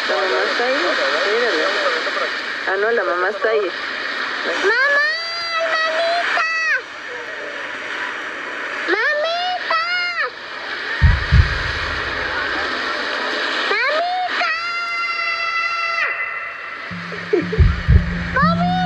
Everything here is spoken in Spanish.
La mamá está ahí. Mírala. Ah, no, la mamá está ahí. ¡Mamá! ¡Mamita! ¡Mamita! ¡Mamita!